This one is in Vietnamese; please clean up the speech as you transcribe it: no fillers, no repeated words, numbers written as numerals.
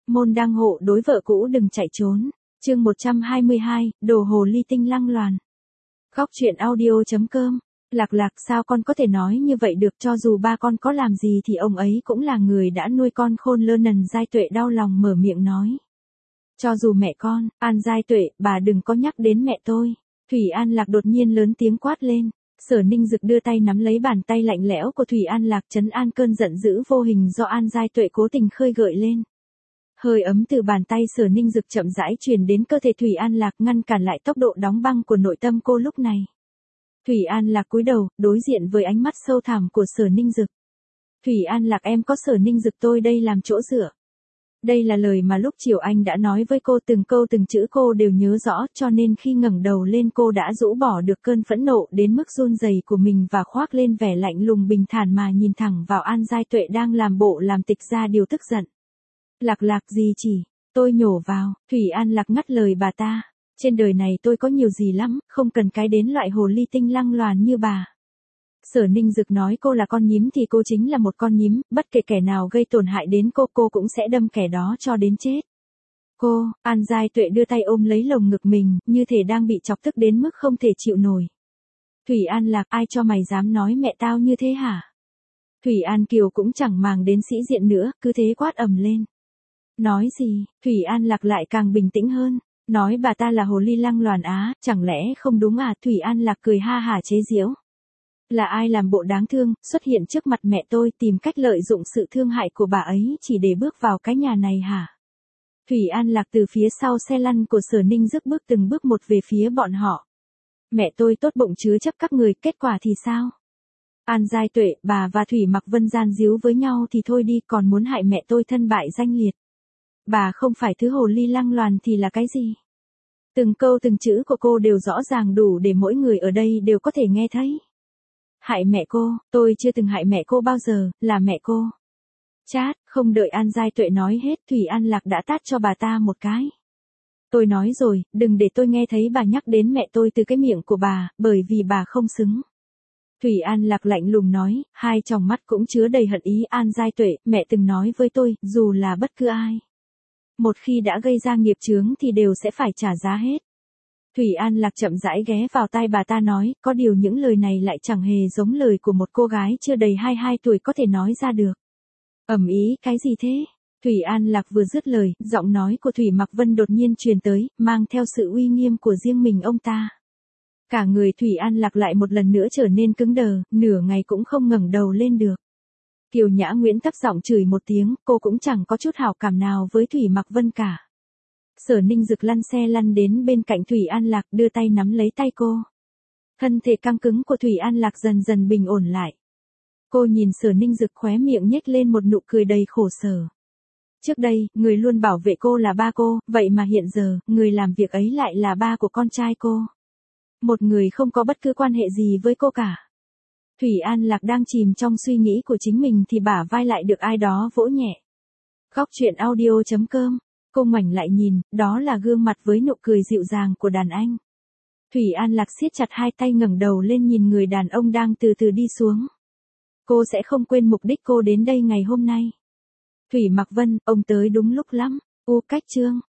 Môn đăng hộ đối vợ cũ đừng chạy trốn. Chương 122, đồ hồ ly tinh lăng loàn. Góc truyện audio.com. Lạc Lạc, sao con có thể nói như vậy được, cho dù ba con có làm gì thì ông ấy cũng là người đã nuôi con khôn lơ nần. Giai Tuệ đau lòng mở miệng nói. Cho dù mẹ con, An Giai Tuệ, bà đừng có nhắc đến mẹ tôi. Thủy An Lạc đột nhiên lớn tiếng quát lên. Sở Ninh Dực đưa tay nắm lấy bàn tay lạnh lẽo của Thủy An Lạc, trấn an cơn giận dữ vô hình do An Giai Tuệ cố tình khơi gợi lên. Hơi ấm từ bàn tay Sở Ninh Dực chậm rãi truyền đến cơ thể Thủy An Lạc, ngăn cản lại tốc độ đóng băng của nội tâm cô lúc này. Thủy An Lạc cúi đầu, đối diện với ánh mắt sâu thẳm của Sở Ninh Dực. Thủy An Lạc, em có Sở Ninh Dực tôi đây làm chỗ dựa. Đây là lời mà lúc chiều anh đã nói với cô, từng câu từng chữ cô đều nhớ rõ, cho nên khi ngẩng đầu lên cô đã rũ bỏ được cơn phẫn nộ đến mức run rẩy của mình và khoác lên vẻ lạnh lùng bình thản mà nhìn thẳng vào An Giai Tuệ đang làm bộ làm tịch ra điều tức giận. Lạc Lạc gì chỉ, tôi nhổ vào. Thủy An Lạc ngắt lời bà ta. Trên đời này tôi có nhiều gì lắm, không cần cái đến loại hồ ly tinh lăng loàn như bà. Sở Ninh Dực nói cô là con nhím thì cô chính là một con nhím, bất kể kẻ nào gây tổn hại đến cô cũng sẽ đâm kẻ đó cho đến chết. Cô, An Giai Tuệ đưa tay ôm lấy lồng ngực mình, như thể đang bị chọc tức đến mức không thể chịu nổi. Thủy An Lạc, ai cho mày dám nói mẹ tao như thế hả? Thủy An Kiều cũng chẳng màng đến sĩ diện nữa, cứ thế quát ầm lên. Nói gì? Thủy An Lạc lại càng bình tĩnh hơn. Nói bà ta là hồ ly lăng loàn á, chẳng lẽ không đúng à? Thủy An Lạc cười ha hả chế giễu. Là ai làm bộ đáng thương, xuất hiện trước mặt mẹ tôi tìm cách lợi dụng sự thương hại của bà ấy chỉ để bước vào cái nhà này hả? Thủy An Lạc từ phía sau xe lăn của Sở Ninh Dực bước từng bước một về phía bọn họ. Mẹ tôi tốt bụng chứa chấp các người, kết quả thì sao? An Giai Tuệ, bà và Thủy Mặc Vân gian díu với nhau thì thôi đi, còn muốn hại mẹ tôi thân bại danh liệt. Bà không phải thứ hồ ly lăng loàn thì là cái gì? Từng câu từng chữ của cô đều rõ ràng đủ để mỗi người ở đây đều có thể nghe thấy. Hại mẹ cô, tôi chưa từng hại mẹ cô bao giờ, là mẹ cô. Chát, không đợi An Giai Tuệ nói hết, Thủy An Lạc đã tát cho bà ta một cái. Tôi nói rồi, đừng để tôi nghe thấy bà nhắc đến mẹ tôi từ cái miệng của bà, bởi vì bà không xứng. Thủy An Lạc lạnh lùng nói, hai tròng mắt cũng chứa đầy hận ý. An Giai Tuệ, mẹ từng nói với tôi, dù là bất cứ ai. Một khi đã gây ra nghiệp chướng thì đều sẽ phải trả giá hết. Thủy An Lạc chậm rãi ghé vào tai bà ta nói, có điều những lời này lại chẳng hề giống lời của một cô gái chưa đầy 22 tuổi có thể nói ra được. Ầm ĩ, cái gì thế? Thủy An Lạc vừa dứt lời, giọng nói của Thủy Mặc Vân đột nhiên truyền tới, mang theo sự uy nghiêm của riêng mình ông ta. Cả người Thủy An Lạc lại một lần nữa trở nên cứng đờ, nửa ngày cũng không ngẩng đầu lên được. Kiều Nhã Nguyễn thấp giọng chửi một tiếng, cô cũng chẳng có chút hảo cảm nào với Thủy Mặc Vân cả. Sở Ninh Dực lăn xe lăn đến bên cạnh Thủy An Lạc, đưa tay nắm lấy tay cô. Thân thể căng cứng của Thủy An Lạc dần dần bình ổn lại. Cô nhìn Sở Ninh Dực, khóe miệng nhếch lên một nụ cười đầy khổ sở. Trước đây, người luôn bảo vệ cô là ba cô, vậy mà hiện giờ, người làm việc ấy lại là ba của con trai cô. Một người không có bất cứ quan hệ gì với cô cả. Thủy An Lạc đang chìm trong suy nghĩ của chính mình thì bả vai lại được ai đó vỗ nhẹ. Góc truyện audio.com. Cô ngoảnh lại nhìn, đó là gương mặt với nụ cười dịu dàng của đàn anh. Thủy An Lạc siết chặt hai tay, ngẩng đầu lên nhìn người đàn ông đang từ từ đi xuống. Cô sẽ không quên mục đích cô đến đây ngày hôm nay. Thủy Mặc Vân, ông tới đúng lúc lắm. Cách chương.